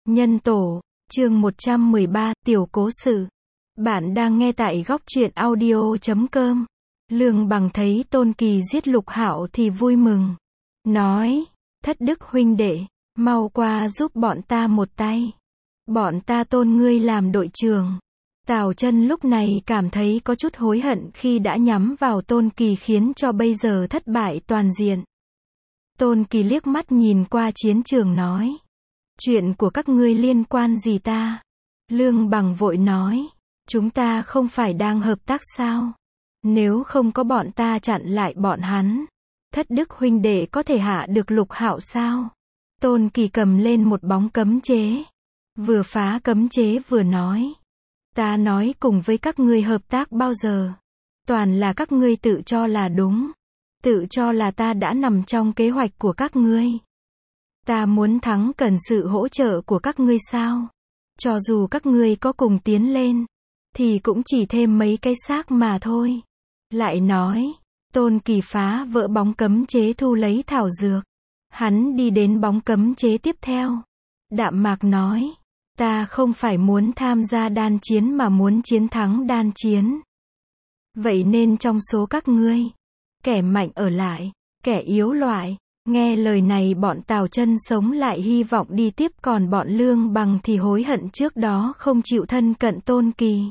Nhân tổ, chương 113, tiểu cố sự. Bạn đang nghe tại góc truyện audio.com. Lương Bằng thấy Tôn Kỳ giết Lục Hạo thì vui mừng. Nói, thất đức huynh đệ, mau qua giúp bọn ta một tay. Bọn ta tôn ngươi làm đội trưởng. Tào Chân lúc này cảm thấy có chút hối hận khi đã nhắm vào Tôn Kỳ khiến cho bây giờ thất bại toàn diện. Tôn Kỳ liếc mắt nhìn qua chiến trường nói. Chuyện của các ngươi liên quan gì ta? Lương Bằng vội nói. Chúng ta không phải đang hợp tác sao? Nếu không có bọn ta chặn lại bọn hắn, thất đức huynh đệ có thể hạ được Lục Hạo sao? Tôn Kỳ cầm lên một bóng cấm chế. Vừa phá cấm chế vừa nói. Ta nói cùng với các ngươi hợp tác bao giờ? Toàn là các ngươi tự cho là đúng. Tự cho là ta đã nằm trong kế hoạch của các ngươi. Ta muốn thắng cần sự hỗ trợ của các ngươi sao? Cho dù các ngươi có cùng tiến lên, thì cũng chỉ thêm mấy cái xác mà thôi. Lại nói, Tôn Kỳ phá vỡ bóng cấm chế thu lấy thảo dược. Hắn đi đến bóng cấm chế tiếp theo. Đạm mạc nói, ta không phải muốn tham gia đan chiến mà muốn chiến thắng đan chiến. Vậy nên trong số các ngươi, kẻ mạnh ở lại, kẻ yếu loại. Nghe lời này bọn Tào Chân sống lại hy vọng đi tiếp, còn bọn Lương Bằng thì hối hận trước đó không chịu thân cận Tôn Kỳ.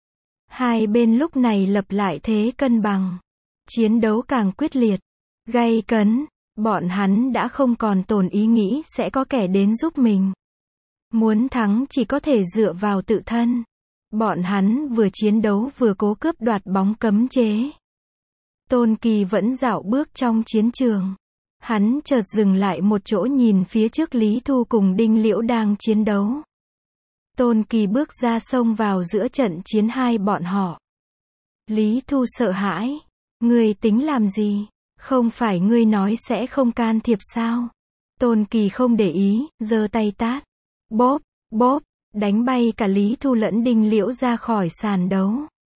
Hai bên lúc này lập lại thế cân bằng. Chiến đấu càng quyết liệt, gay cấn, bọn hắn đã không còn tồn ý nghĩ sẽ có kẻ đến giúp mình. Muốn thắng chỉ có thể dựa vào tự thân. Bọn hắn vừa chiến đấu vừa cố cướp đoạt bóng cấm chế. Tôn Kỳ vẫn dạo bước trong chiến trường. Hắn chợt dừng lại một chỗ nhìn phía trước Lý Thu cùng Đinh Liễu đang chiến đấu. Tôn Kỳ bước ra xông vào giữa trận chiến hai bọn họ. Lý Thu sợ hãi. Ngươi tính làm gì? Không phải ngươi nói sẽ không can thiệp sao? Tôn Kỳ không để ý, giơ tay tát. Bóp, bóp, đánh bay cả Lý Thu lẫn Đinh Liễu ra khỏi sàn đấu.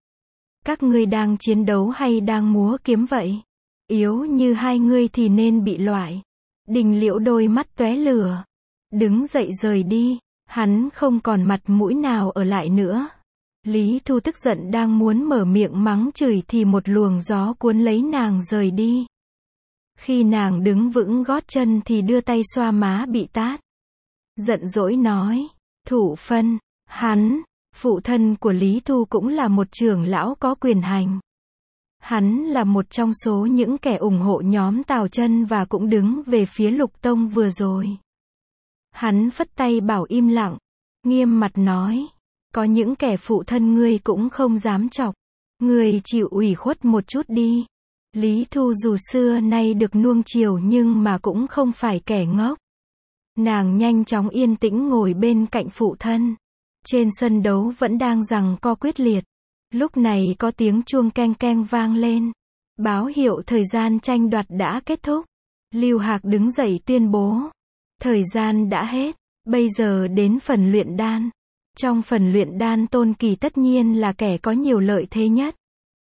Các ngươi đang chiến đấu hay đang múa kiếm vậy? Yếu như hai ngươi thì nên bị loại. Đinh Liễu đôi mắt tóe lửa. Đứng dậy rời đi. Hắn không còn mặt mũi nào ở lại nữa. Lý Thu tức giận đang muốn mở miệng mắng chửi thì một luồng gió cuốn lấy nàng rời đi. Khi nàng đứng vững gót chân thì đưa tay xoa má bị tát. Giận dỗi nói. Thủ phân. Hắn, phụ thân của Lý Thu cũng là một trưởng lão có quyền hành. Hắn là một trong số những kẻ ủng hộ nhóm Tào Chân và cũng đứng về phía Lục Tông vừa rồi. Hắn phất tay bảo im lặng, nghiêm mặt nói, có những kẻ phụ thân ngươi cũng không dám chọc, ngươi chịu ủy khuất một chút đi. Lý Thu dù xưa nay được nuông chiều nhưng mà cũng không phải kẻ ngốc. Nàng nhanh chóng yên tĩnh ngồi bên cạnh phụ thân. Trên sân đấu vẫn đang giằng co quyết liệt. Lúc này có tiếng chuông keng keng vang lên. Báo hiệu thời gian tranh đoạt đã kết thúc. Lưu Hạc đứng dậy tuyên bố. Thời gian đã hết. Bây giờ đến phần luyện đan. Trong phần luyện đan Tôn Kỳ tất nhiên là kẻ có nhiều lợi thế nhất.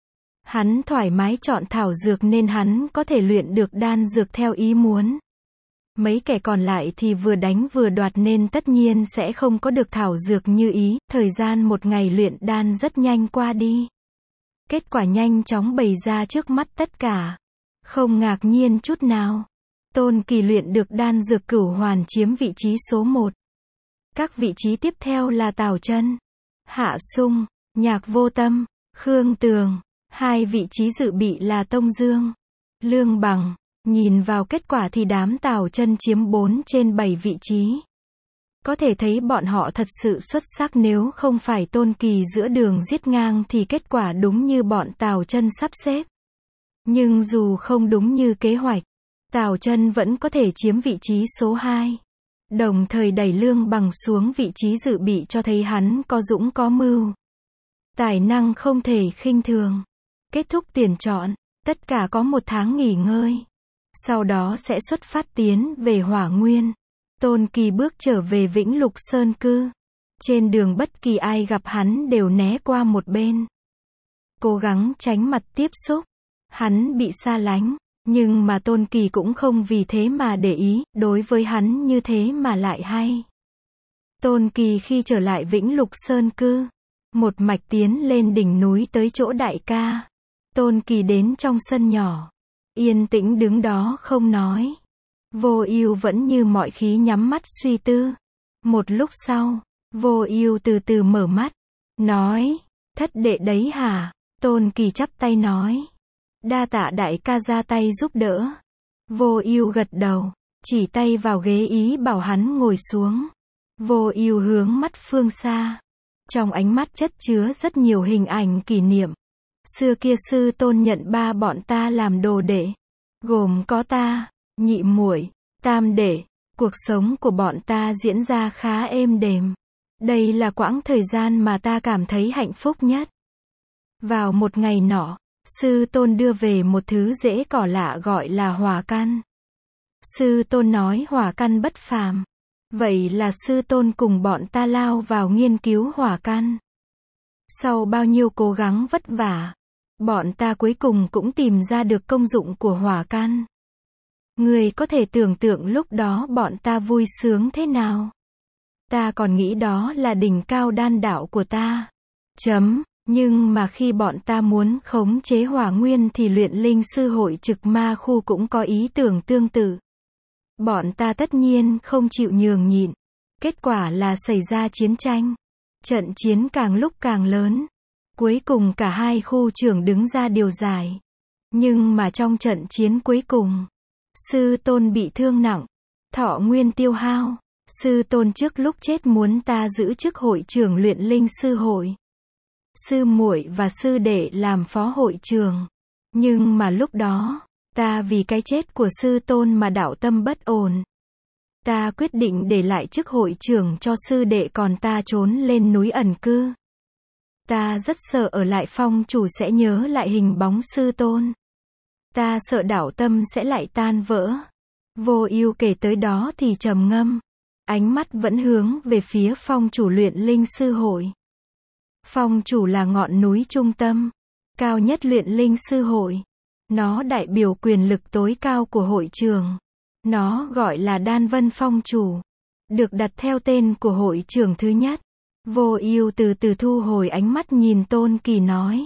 Hắn thoải mái chọn thảo dược nên hắn có thể luyện được đan dược theo ý muốn. Mấy kẻ còn lại thì vừa đánh vừa đoạt nên tất nhiên sẽ không có được thảo dược như ý. Thời gian một ngày luyện đan rất nhanh qua đi. Kết quả nhanh chóng bày ra trước mắt tất cả. Không ngạc nhiên chút nào. Tôn Kỳ luyện được đan dược Cửu Hoàn chiếm vị trí số 1. Các vị trí tiếp theo là Tào Chân, Hạ Sung, Nhạc Vô Tâm, Khương Tường. Hai vị trí dự bị là Tông Dương, Lương Bằng. Nhìn vào kết quả thì đám Tào Chân chiếm 4 trên 7 vị trí. Có thể thấy bọn họ thật sự xuất sắc, nếu không phải Tôn Kỳ giữa đường giết ngang thì kết quả đúng như bọn Tào Chân sắp xếp. Nhưng dù không đúng như kế hoạch, Tào Chân vẫn có thể chiếm vị trí số 2. Đồng thời đẩy Lương Bằng xuống vị trí dự bị cho thấy hắn có dũng có mưu. Tài năng không thể khinh thường. Kết thúc tuyển chọn, tất cả có 1 tháng nghỉ ngơi. Sau đó sẽ xuất phát tiến về Hỏa Nguyên. Tôn Kỳ bước trở về Vĩnh Lục Sơn Cư. Trên đường bất kỳ ai gặp hắn đều né qua một bên. Cố gắng tránh mặt tiếp xúc. Hắn bị xa lánh. Nhưng mà Tôn Kỳ cũng không vì thế mà để ý, đối với hắn như thế mà lại hay. Tôn Kỳ khi trở lại Vĩnh Lục Sơn cư, một mạch tiến lên đỉnh núi tới chỗ đại ca. Tôn Kỳ đến trong sân nhỏ, yên tĩnh đứng đó không nói. Vô Ưu vẫn như mọi khi nhắm mắt suy tư. Một lúc sau, Vô Ưu từ từ mở mắt, nói, thất đệ đấy hả? Tôn Kỳ chắp tay nói, đa tạ đại ca ra tay giúp đỡ. Vô Ưu gật đầu, chỉ tay vào ghế ý bảo hắn ngồi xuống. Vô Ưu hướng mắt phương xa, trong ánh mắt chất chứa rất nhiều hình ảnh kỷ niệm. Xưa kia sư tôn nhận ba bọn ta làm đồ đệ, gồm có ta, nhị muội, tam đệ. Cuộc sống của bọn ta diễn ra khá êm đềm. Đây là quãng thời gian mà ta cảm thấy hạnh phúc nhất. Vào một ngày nọ, sư tôn đưa về một thứ rễ cỏ lạ gọi là hỏa căn. Sư tôn nói hỏa căn bất phàm. Vậy là sư tôn cùng bọn ta lao vào nghiên cứu hỏa căn. Sau bao nhiêu cố gắng vất vả, bọn ta cuối cùng cũng tìm ra được công dụng của hỏa căn. Người có thể tưởng tượng lúc đó bọn ta vui sướng thế nào. Ta còn nghĩ đó là đỉnh cao đan đạo của ta. Nhưng mà khi bọn ta muốn khống chế hỏa nguyên thì luyện linh sư hội Trực Ma khu cũng có ý tưởng tương tự. Bọn ta tất nhiên không chịu nhường nhịn. Kết quả là xảy ra chiến tranh. Trận chiến càng lúc càng lớn. Cuối cùng cả hai khu trưởng đứng ra điều giải. Nhưng mà trong trận chiến cuối cùng, sư tôn bị thương nặng, thọ nguyên tiêu hao. Sư tôn trước lúc chết muốn ta giữ chức hội trưởng luyện linh sư hội. Sư muội và sư đệ làm phó hội trưởng. Nhưng mà lúc đó, ta vì cái chết của sư tôn mà đạo tâm bất ổn. Ta quyết định để lại chức hội trưởng cho sư đệ còn ta trốn lên núi ẩn cư. Ta rất sợ ở lại phong chủ sẽ nhớ lại hình bóng sư tôn. Ta sợ đạo tâm sẽ lại tan vỡ. Vô Ưu kể tới đó thì trầm ngâm. Ánh mắt vẫn hướng về phía phong chủ luyện linh sư hội. Phong chủ là ngọn núi trung tâm, cao nhất luyện linh sư hội. Nó đại biểu quyền lực tối cao của hội trường. Nó gọi là Đan Vân Phong chủ, được đặt theo tên của hội trưởng thứ nhất. Vô Ưu từ từ thu hồi ánh mắt nhìn Tôn Kỳ nói.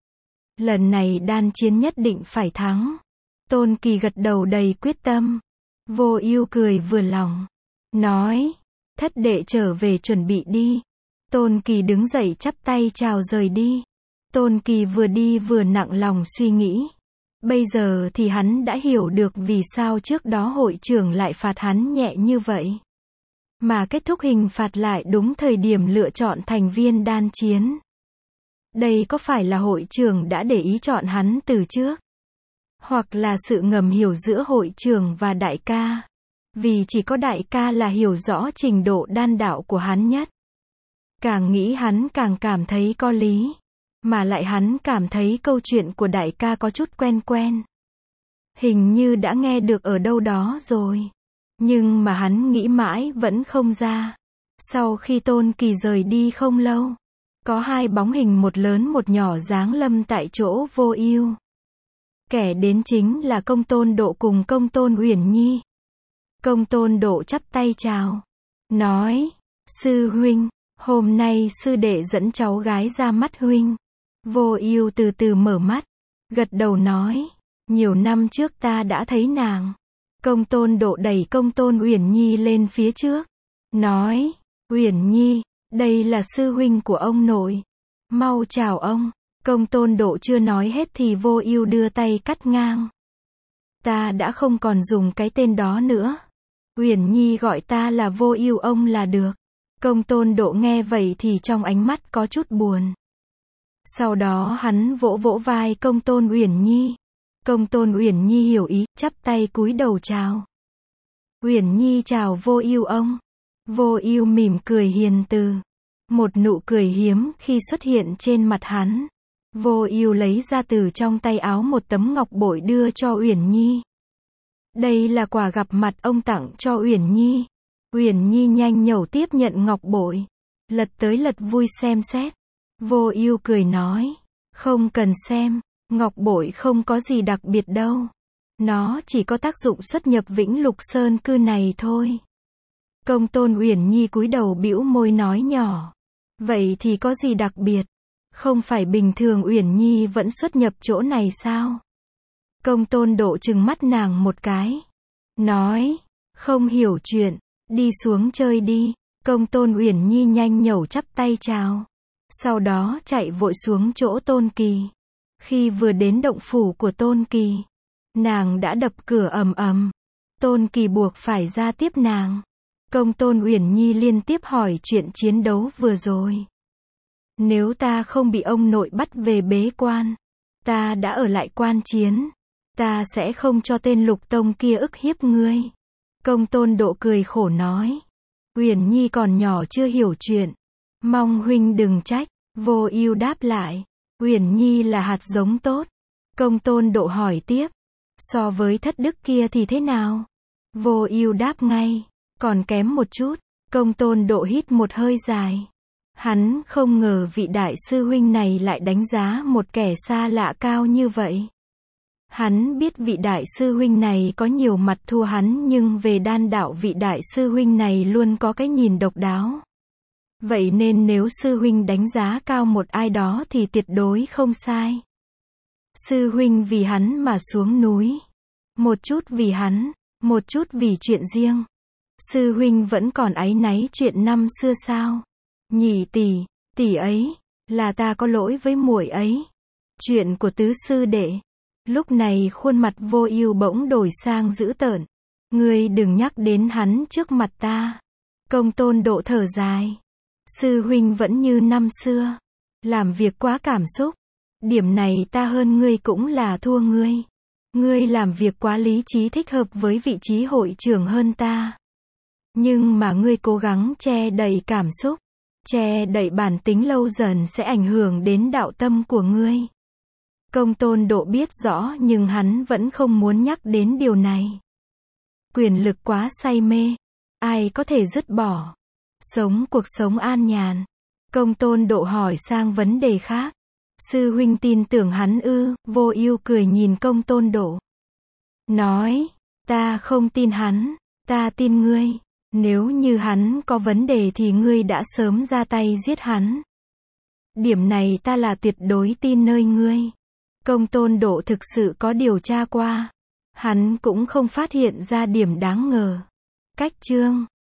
Lần này đan chiến nhất định phải thắng. Tôn Kỳ gật đầu đầy quyết tâm. Vô Ưu cười vừa lòng, nói, thất đệ trở về chuẩn bị đi. Tôn Kỳ đứng dậy chắp tay chào rời đi. Tôn Kỳ vừa đi vừa nặng lòng suy nghĩ. Bây giờ thì hắn đã hiểu được vì sao trước đó hội trưởng lại phạt hắn nhẹ như vậy. Mà kết thúc hình phạt lại đúng thời điểm lựa chọn thành viên đan chiến. Đây có phải là hội trưởng đã để ý chọn hắn từ trước? Hoặc là sự ngầm hiểu giữa hội trưởng và đại ca? Vì chỉ có đại ca là hiểu rõ trình độ đan đạo của hắn nhất. Càng nghĩ hắn càng cảm thấy có lý. Mà lại hắn cảm thấy câu chuyện của đại ca có chút quen quen. Hình như đã nghe được ở đâu đó rồi. Nhưng mà hắn nghĩ mãi vẫn không ra. Sau khi Tôn Kỳ rời đi không lâu, có hai bóng hình một lớn một nhỏ giáng lâm tại chỗ Vô Ưu. Kẻ đến chính là Công Tôn Độ cùng Công Tôn Uyển Nhi. Công Tôn Độ chắp tay chào, nói, sư huynh, hôm nay sư đệ dẫn cháu gái ra mắt huynh. Vô Ưu từ từ mở mắt, gật đầu nói, nhiều năm trước ta đã thấy nàng. Công Tôn Độ đẩy Công Tôn Uyển Nhi lên phía trước, nói, Uyển Nhi, đây là sư huynh của ông nội. Mau chào ông. Công Tôn Độ chưa nói hết thì Vô Ưu đưa tay cắt ngang. Ta đã không còn dùng cái tên đó nữa. Uyển Nhi gọi ta là Vô Ưu ông là được. Công Tôn Độ nghe vậy thì trong ánh mắt có chút buồn. Sau đó hắn vỗ vỗ vai Công Tôn Uyển Nhi. Công Tôn Uyển Nhi hiểu ý, chắp tay cúi đầu chào. Uyển Nhi chào Vô Ưu ông. Vô Ưu mỉm cười hiền từ. Một nụ cười hiếm khi xuất hiện trên mặt hắn. Vô Ưu lấy ra từ trong tay áo một tấm ngọc bội đưa cho Uyển Nhi. Đây là quà gặp mặt ông tặng cho Uyển Nhi. Uyển Nhi nhanh nhẩu tiếp nhận ngọc bội, lật tới lật vui xem xét. Vô Ưu cười nói, không cần xem, ngọc bội không có gì đặc biệt đâu. Nó chỉ có tác dụng xuất nhập Vĩnh Lục Sơn cư này thôi. Công Tôn Uyển Nhi cúi đầu bĩu môi nói nhỏ. Vậy thì có gì đặc biệt? Không phải bình thường Uyển Nhi vẫn xuất nhập chỗ này sao? Công Tôn Độ trừng mắt nàng một cái. Nói, không hiểu chuyện, đi xuống chơi đi. Công Tôn Uyển Nhi nhanh nhẩu chắp tay chào. Sau đó chạy vội xuống chỗ Tôn Kỳ. Khi vừa đến động phủ của Tôn Kỳ, nàng đã đập cửa ầm ầm. Tôn Kỳ buộc phải ra tiếp nàng. Công Tôn Uyển Nhi liên tiếp hỏi chuyện chiến đấu vừa rồi. Nếu ta không bị ông nội bắt về bế quan, ta đã ở lại quan chiến, ta sẽ không cho tên Lục Tông kia ức hiếp ngươi. Công Tôn Độ cười khổ nói. Uyển Nhi còn nhỏ chưa hiểu chuyện, mong huynh đừng trách. Vô Ưu đáp lại. Uyển Nhi là hạt giống tốt. Công Tôn Độ hỏi tiếp. So với Thất Đức kia thì thế nào? Vô Ưu đáp ngay. Còn kém một chút. Công Tôn Độ hít một hơi dài. Hắn không ngờ vị đại sư huynh này lại đánh giá một kẻ xa lạ cao như vậy. Hắn biết vị đại sư huynh này có nhiều mặt thua hắn, nhưng về đan đạo vị đại sư huynh này luôn có cái nhìn độc đáo. Vậy nên nếu sư huynh đánh giá cao một ai đó thì tuyệt đối không sai. Sư huynh vì hắn mà xuống núi. Một chút vì hắn, một chút vì chuyện riêng. Sư huynh vẫn còn áy náy chuyện năm xưa sao? Nhị tỷ, tỷ ấy, là ta có lỗi với muội ấy. Chuyện của tứ sư đệ. Lúc này khuôn mặt Vô Ưu bỗng đổi sang dữ tợn. Ngươi đừng nhắc đến hắn trước mặt ta. Công Tôn Độ thở dài. Sư huynh vẫn như năm xưa. Làm việc quá cảm xúc. Điểm này ta hơn ngươi cũng là thua ngươi. Ngươi làm việc quá lý trí, thích hợp với vị trí hội trưởng hơn ta. Nhưng mà ngươi cố gắng che đậy cảm xúc, che đậy bản tính, lâu dần sẽ ảnh hưởng đến đạo tâm của ngươi. Công Tôn Độ biết rõ nhưng hắn vẫn không muốn nhắc đến điều này. Quyền lực quá say mê, ai có thể dứt bỏ? Sống cuộc sống an nhàn. Công Tôn Độ hỏi sang vấn đề khác. Sư huynh tin tưởng hắn ư? Vô Ưu cười nhìn Công Tôn Độ. Nói, ta không tin hắn, ta tin ngươi. Nếu như hắn có vấn đề thì ngươi đã sớm ra tay giết hắn. Điểm này ta là tuyệt đối tin nơi ngươi. Công Tôn Độ thực sự có điều tra qua. Hắn cũng không phát hiện ra điểm đáng ngờ. Cách chương